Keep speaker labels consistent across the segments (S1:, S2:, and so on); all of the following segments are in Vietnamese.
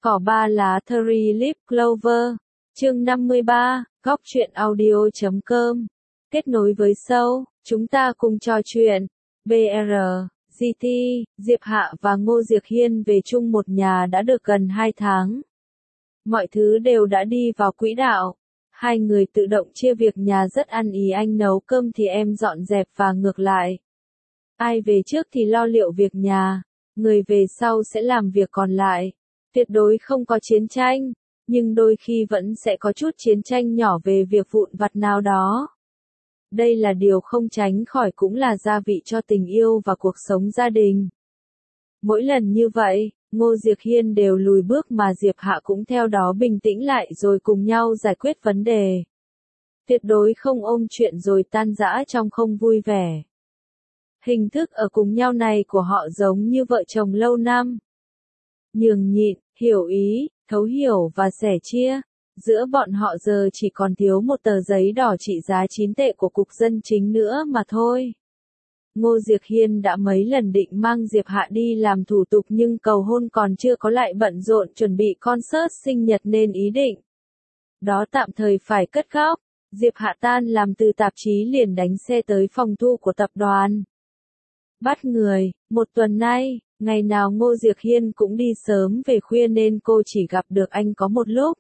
S1: Cỏ ba lá Three Leaf Clover. Chương 53, góc truyện audio.com. Kết nối với show, chúng ta cùng trò chuyện. BR, GT, Diệp Hạ và Ngô Diệc Hiên về chung một nhà đã được gần 2 tháng. Mọi thứ đều đã đi vào quỹ đạo. Hai người tự động chia việc nhà rất ăn ý, anh nấu cơm thì em dọn dẹp và ngược lại. Ai về trước thì lo liệu việc nhà, người về sau sẽ làm việc còn lại. Tuyệt đối không có chiến tranh, nhưng đôi khi vẫn sẽ có chút chiến tranh nhỏ về việc vụn vặt nào đó. Đây là điều không tránh khỏi, cũng là gia vị cho tình yêu và cuộc sống gia đình. Mỗi lần như vậy, Ngô Diệc Hiên đều lùi bước mà Diệp Hạ cũng theo đó bình tĩnh lại rồi cùng nhau giải quyết vấn đề. Tuyệt đối không ôm chuyện rồi tan rã trong không vui vẻ. Hình thức ở cùng nhau này của họ giống như vợ chồng lâu năm. Nhường nhịn, hiểu ý, thấu hiểu và sẻ chia. Giữa bọn họ giờ chỉ còn thiếu một tờ giấy đỏ trị giá 9 tệ của Cục Dân Chính nữa mà thôi. Ngô Diệc Hiên đã mấy lần định mang Diệp Hạ đi làm thủ tục nhưng cầu hôn còn chưa có, lại bận rộn chuẩn bị concert sinh nhật nên ý định đó tạm thời phải cất góc. Diệp Hạ tan làm từ tạp chí liền đánh xe tới phòng thu của tập đoàn. Bắt người, một tuần nay, ngày nào Ngô Diệc Hiên cũng đi sớm về khuya nên cô chỉ gặp được anh có một lúc.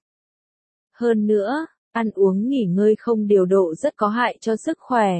S1: Hơn nữa, ăn uống nghỉ ngơi không điều độ rất có hại cho sức khỏe.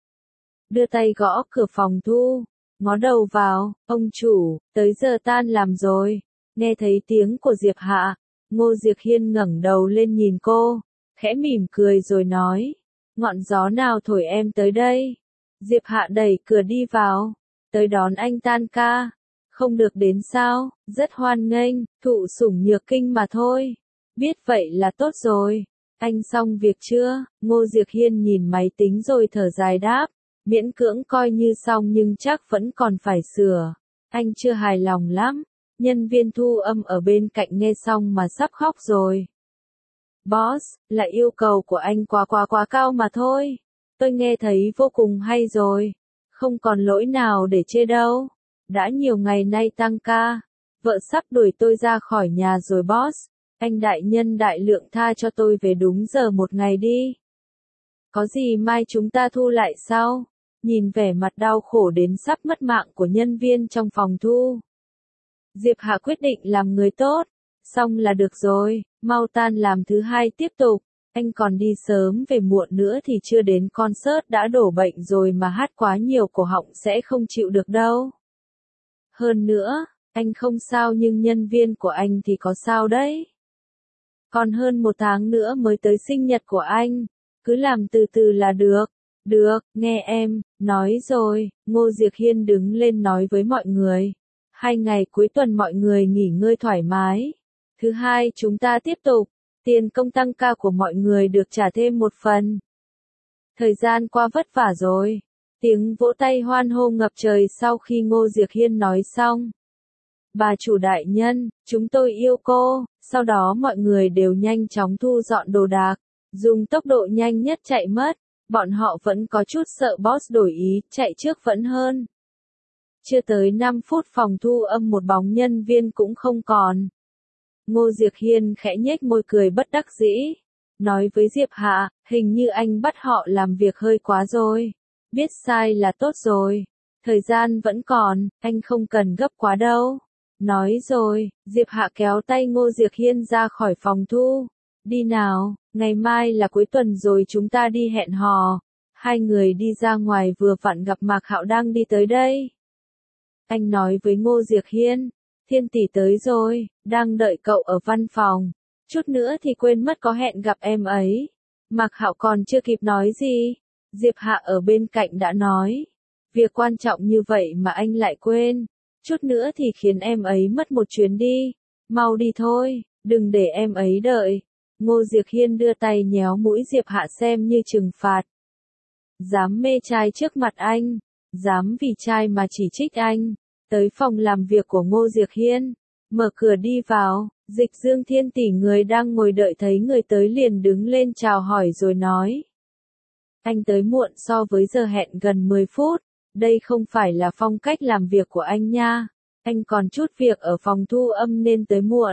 S1: Đưa tay gõ cửa phòng thu, ngó đầu vào, ông chủ, tới giờ tan làm rồi. Nghe thấy tiếng của Diệp Hạ, Ngô Diệc Hiên ngẩng đầu lên nhìn cô, khẽ mỉm cười rồi nói, ngọn gió nào thổi em tới đây? Diệp Hạ đẩy cửa đi vào, tới đón anh tan ca. Không được đến sao, rất hoan nghênh, thụ sủng nhược kinh mà thôi. Biết vậy là tốt rồi. Anh xong việc chưa? Ngô Diệc Hiên nhìn máy tính rồi thở dài đáp. Miễn cưỡng coi như xong nhưng chắc vẫn còn phải sửa. Anh chưa hài lòng lắm. Nhân viên thu âm ở bên cạnh nghe xong mà sắp khóc rồi. Boss, là yêu cầu của anh quá cao mà thôi. Tôi nghe thấy vô cùng hay rồi. Không còn lỗi nào để chê đâu. Đã nhiều ngày nay tăng ca. Vợ sắp đuổi tôi ra khỏi nhà rồi boss. Anh đại nhân đại lượng tha cho tôi về đúng giờ một ngày đi. Có gì mai chúng ta thu lại sau. Nhìn vẻ mặt đau khổ đến sắp mất mạng của nhân viên trong phòng thu. Diệp Hạ quyết định làm người tốt. Xong là được rồi, mau tan làm thứ hai tiếp tục. Anh còn đi sớm về muộn nữa thì chưa đến concert đã đổ bệnh rồi mà hát quá nhiều cổ họng sẽ không chịu được đâu. Hơn nữa, anh không sao nhưng nhân viên của anh thì có sao đấy. Còn hơn 1 tháng nữa mới tới sinh nhật của anh. Cứ làm từ từ là được. Được, nghe em, nói rồi. Ngô Diệc Hiên đứng lên nói với mọi người. 2 ngày cuối tuần mọi người nghỉ ngơi thoải mái. Thứ hai chúng ta tiếp tục. Tiền công tăng ca của mọi người được trả thêm 1 phần. Thời gian qua vất vả rồi. Tiếng vỗ tay hoan hô ngập trời sau khi Ngô Diệc Hiên nói xong. Bà chủ đại nhân, chúng tôi yêu cô. Sau đó mọi người đều nhanh chóng thu dọn đồ đạc. Dùng tốc độ nhanh nhất chạy mất. Bọn họ vẫn có chút sợ boss đổi ý, chạy trước vẫn hơn. Chưa tới 5 phút phòng thu âm một bóng nhân viên cũng không còn. Ngô Diệc Hiên khẽ nhếch môi cười bất đắc dĩ. Nói với Diệp Hạ, hình như anh bắt họ làm việc hơi quá rồi. Biết sai là tốt rồi. Thời gian vẫn còn, anh không cần gấp quá đâu. Nói rồi, Diệp Hạ kéo tay Ngô Diệc Hiên ra khỏi phòng thu. Đi nào, ngày mai là cuối tuần rồi chúng ta đi hẹn hò. Hai người đi ra ngoài vừa vặn gặp Mạc Hạo đang đi tới đây. Anh nói với Ngô Diệc Hiên, Thiên tỷ tới rồi, đang đợi cậu ở văn phòng. Chút nữa thì quên mất có hẹn gặp em ấy. Mạc Hạo còn chưa kịp nói gì. Diệp Hạ ở bên cạnh đã nói. Việc quan trọng như vậy mà anh lại quên. Chút nữa thì khiến em ấy mất một chuyến đi. Mau đi thôi, đừng để em ấy đợi. Ngô Diệc Hiên đưa tay nhéo mũi Diệp Hạ xem như trừng phạt. Dám mê trai trước mặt anh. Dám vì trai mà chỉ trích anh. Tới phòng làm việc của Ngô Diệc Hiên. Mở cửa đi vào. Dịch Dương Thiên tỷ người đang ngồi đợi thấy người tới liền đứng lên chào hỏi rồi nói. Anh tới muộn so với giờ hẹn gần 10 phút. Đây không phải là phong cách làm việc của anh nha. Anh còn chút việc ở phòng thu âm nên tới muộn.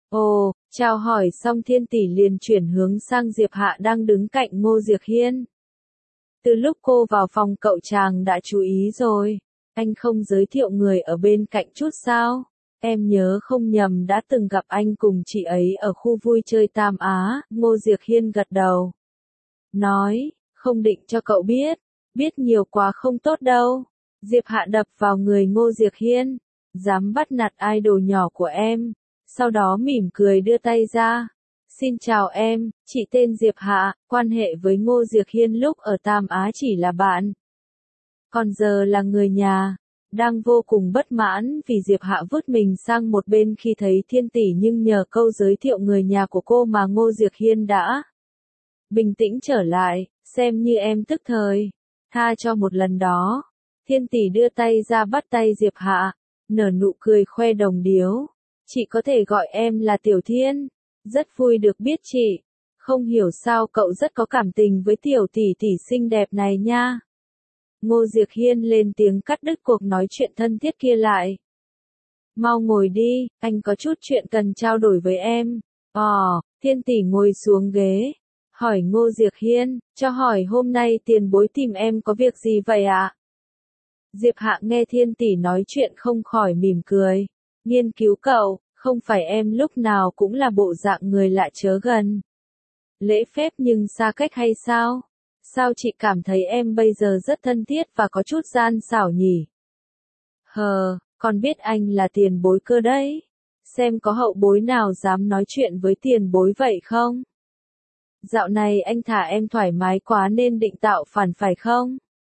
S1: Ồ, chào hỏi xong Thiên Tỷ liền chuyển hướng sang Diệp Hạ đang đứng cạnh Ngô Diệc Hiên. Từ lúc cô vào phòng cậu chàng đã chú ý rồi. Anh không giới thiệu người ở bên cạnh chút sao? Em nhớ không nhầm đã từng gặp anh cùng chị ấy ở khu vui chơi Tam Á. Ngô Diệc Hiên gật đầu. Nói, không định cho cậu biết. Biết nhiều quá không tốt đâu. Diệp Hạ đập vào người Ngô Diệc Hiên. Dám bắt nạt idol nhỏ của em. Sau đó mỉm cười đưa tay ra. Xin chào em, chị tên Diệp Hạ, quan hệ với Ngô Diệc Hiên lúc ở Tam Á chỉ là bạn. Còn giờ là người nhà. Đang vô cùng bất mãn vì Diệp Hạ vứt mình sang một bên khi thấy Thiên Tỷ nhưng nhờ câu giới thiệu người nhà của cô mà Ngô Diệc Hiên đã bình tĩnh trở lại, xem như em tức thời. Tha cho một lần đó. Thiên Tỷ đưa tay ra bắt tay Diệp Hạ, nở nụ cười khoe đồng điếu. Chị có thể gọi em là Tiểu Thiên. Rất vui được biết chị. Không hiểu sao cậu rất có cảm tình với tiểu tỷ tỷ xinh đẹp này nha. Ngô Diệc Hiên lên tiếng cắt đứt cuộc nói chuyện thân thiết kia lại. Mau ngồi đi, anh có chút chuyện cần trao đổi với em. Thiên Tỷ ngồi xuống ghế. Hỏi Ngô Diệc Hiên, cho hỏi hôm nay tiền bối tìm em có việc gì vậy ạ? Diệp Hạ nghe Thiên Tỷ nói chuyện không khỏi mỉm cười. Nghiên cứu cậu, không phải em lúc nào cũng là bộ dạng người lạ chớ gần. Lễ phép nhưng xa cách hay sao? Sao chị cảm thấy em bây giờ rất thân thiết và có chút gian xảo nhỉ? Còn biết anh là tiền bối cơ đấy. Xem có hậu bối nào dám nói chuyện với tiền bối vậy không? Dạo này anh thả em thoải mái quá nên định tạo phản phải không?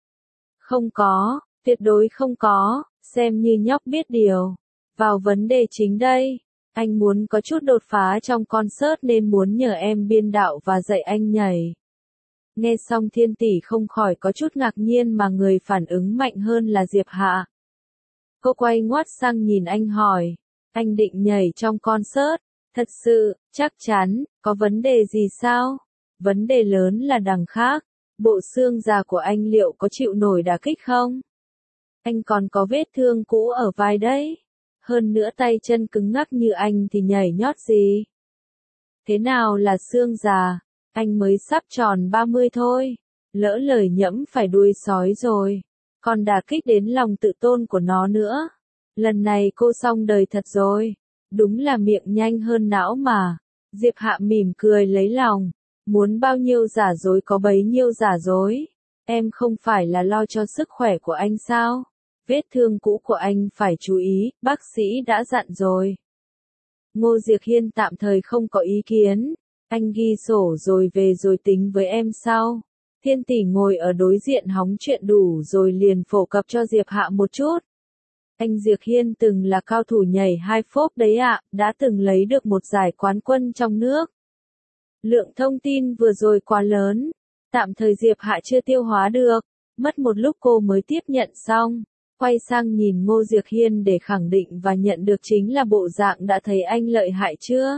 S1: Không có, tuyệt đối không có, xem như nhóc biết điều. Vào vấn đề chính đây. Anh muốn có chút đột phá trong concert nên muốn nhờ em biên đạo và dạy anh nhảy. Nghe xong Thiên Tỷ không khỏi có chút ngạc nhiên mà người phản ứng mạnh hơn là Diệp Hạ. Cô quay ngoắt sang nhìn anh hỏi. Anh định nhảy trong concert? Thật sự, chắc chắn, có vấn đề gì sao? Vấn đề lớn là đằng khác. Bộ xương già của anh liệu có chịu nổi đả kích không? Anh còn có vết thương cũ ở vai đấy. Hơn nữa tay chân cứng ngắc như anh thì nhảy nhót gì? Thế nào là xương già? Anh mới sắp tròn 30 thôi. Lỡ lời nhẫm phải đuôi sói rồi. Còn đả kích đến lòng tự tôn của nó nữa. Lần này cô xong đời thật rồi. Đúng là miệng nhanh hơn não mà. Diệp Hạ mỉm cười lấy lòng. Muốn bao nhiêu giả dối có bấy nhiêu giả dối. Em không phải là lo cho sức khỏe của anh sao? Vết thương cũ của anh phải chú ý, bác sĩ đã dặn rồi. Ngô Diệc Hiên tạm thời không có ý kiến. Anh ghi sổ rồi về rồi tính với em sau. Thiên Tỷ ngồi ở đối diện hóng chuyện đủ rồi liền phổ cập cho Diệp Hạ một chút. Anh Diệc Hiên từng là cao thủ nhảy hai phốp đấy ạ, đã từng lấy được một giải quán quân trong nước. Lượng thông tin vừa rồi quá lớn. Tạm thời Diệp Hạ chưa tiêu hóa được. Mất một lúc cô mới tiếp nhận xong. Quay sang nhìn Ngô Diệc Hiên để khẳng định và nhận được chính là bộ dạng đã thấy anh lợi hại chưa.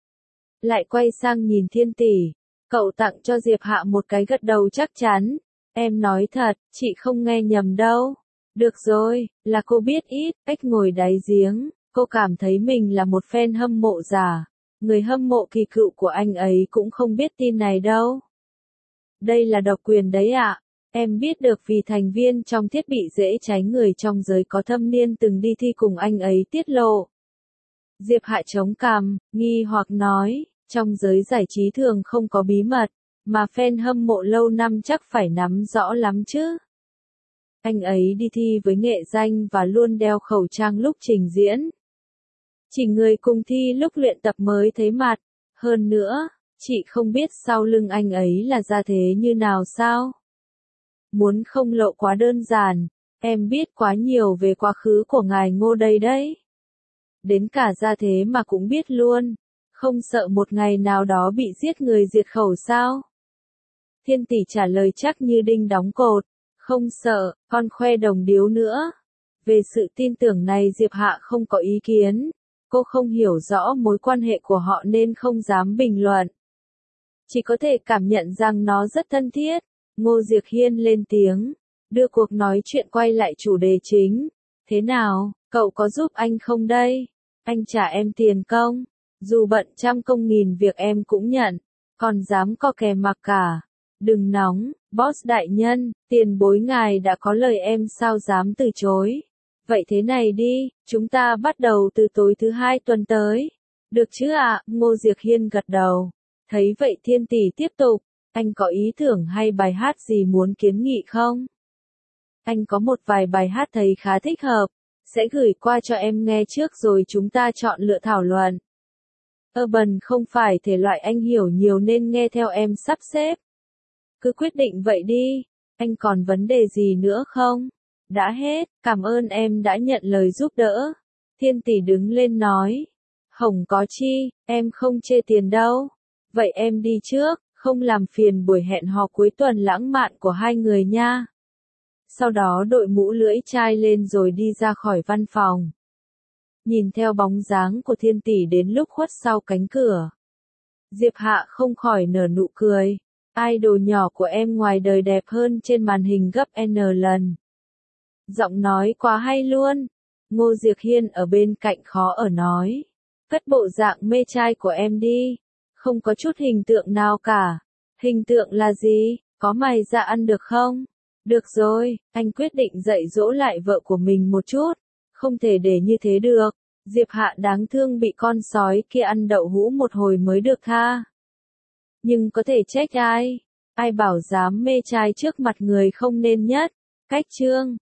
S1: Lại quay sang nhìn Thiên Tỷ. Cậu tặng cho Diệp Hạ một cái gật đầu chắc chắn. Em nói thật, chị không nghe nhầm đâu. Được rồi, là cô biết ít, cách ngồi đáy giếng. Cô cảm thấy mình là một fan hâm mộ giả. Người hâm mộ kỳ cựu của anh ấy cũng không biết tin này đâu. Đây là độc quyền đấy ạ. Em biết được vì thành viên trong thiết bị dễ cháy người trong giới có thâm niên từng đi thi cùng anh ấy tiết lộ. Diệp Hạ chống cằm, nghi hoặc nói, trong giới giải trí thường không có bí mật, mà fan hâm mộ lâu năm chắc phải nắm rõ lắm chứ. Anh ấy đi thi với nghệ danh và luôn đeo khẩu trang lúc trình diễn. Chỉ người cùng thi lúc luyện tập mới thấy mặt. Hơn nữa, chị không biết sau lưng anh ấy là gia thế như nào sao? Muốn không lộ quá đơn giản, em biết quá nhiều về quá khứ của ngài Ngô đây đấy. Đến cả gia thế mà cũng biết luôn. Không sợ một ngày nào đó bị giết người diệt khẩu sao? Thiên Tỷ trả lời chắc như đinh đóng cột. Không sợ, con khoe đồng điếu nữa. Về sự tin tưởng này Diệp Hạ không có ý kiến. Cô không hiểu rõ mối quan hệ của họ nên không dám bình luận. Chỉ có thể cảm nhận rằng nó rất thân thiết. Ngô Diệc Hiên lên tiếng, đưa cuộc nói chuyện quay lại chủ đề chính. Thế nào, cậu có giúp anh không đây? Anh trả em tiền công. Dù bận trăm công nghìn việc em cũng nhận, còn dám co kè mặc cả. Đừng nóng, boss đại nhân, tiền bối ngài đã có lời em sao dám từ chối. Vậy thế này đi, chúng ta bắt đầu từ tối thứ hai tuần tới. Được chứ ạ? Ngô Diệc Hiên gật đầu. Thấy vậy Thiên Tỷ tiếp tục, anh có ý tưởng hay bài hát gì muốn kiến nghị không? Anh có một vài bài hát thấy khá thích hợp, sẽ gửi qua cho em nghe trước rồi chúng ta chọn lựa thảo luận. Urban không phải thể loại anh hiểu nhiều nên nghe theo em sắp xếp. Cứ quyết định vậy đi, anh còn vấn đề gì nữa không? Đã hết, cảm ơn em đã nhận lời giúp đỡ. Thiên Tỷ đứng lên nói. Hổng có chi, em không chê tiền đâu. Vậy em đi trước, không làm phiền buổi hẹn hò cuối tuần lãng mạn của hai người nha. Sau đó đội mũ lưỡi chai lên rồi đi ra khỏi văn phòng. Nhìn theo bóng dáng của Thiên Tỷ đến lúc khuất sau cánh cửa. Diệp Hạ không khỏi nở nụ cười. Idol nhỏ của em ngoài đời đẹp hơn trên màn hình gấp N lần. Giọng nói quá hay luôn. Ngô Diệc Hiên ở bên cạnh khó ở nói. Cất bộ dạng mê trai của em đi. Không có chút hình tượng nào cả. Hình tượng là gì? Có mày ra ăn được không? Được rồi, anh quyết định dạy dỗ lại vợ của mình một chút. Không thể để như thế được. Diệp Hạ đáng thương bị con sói kia ăn đậu hũ một hồi mới được tha. Nhưng có thể trách ai? Ai bảo dám mê trai trước mặt người không nên nhất? Cách chương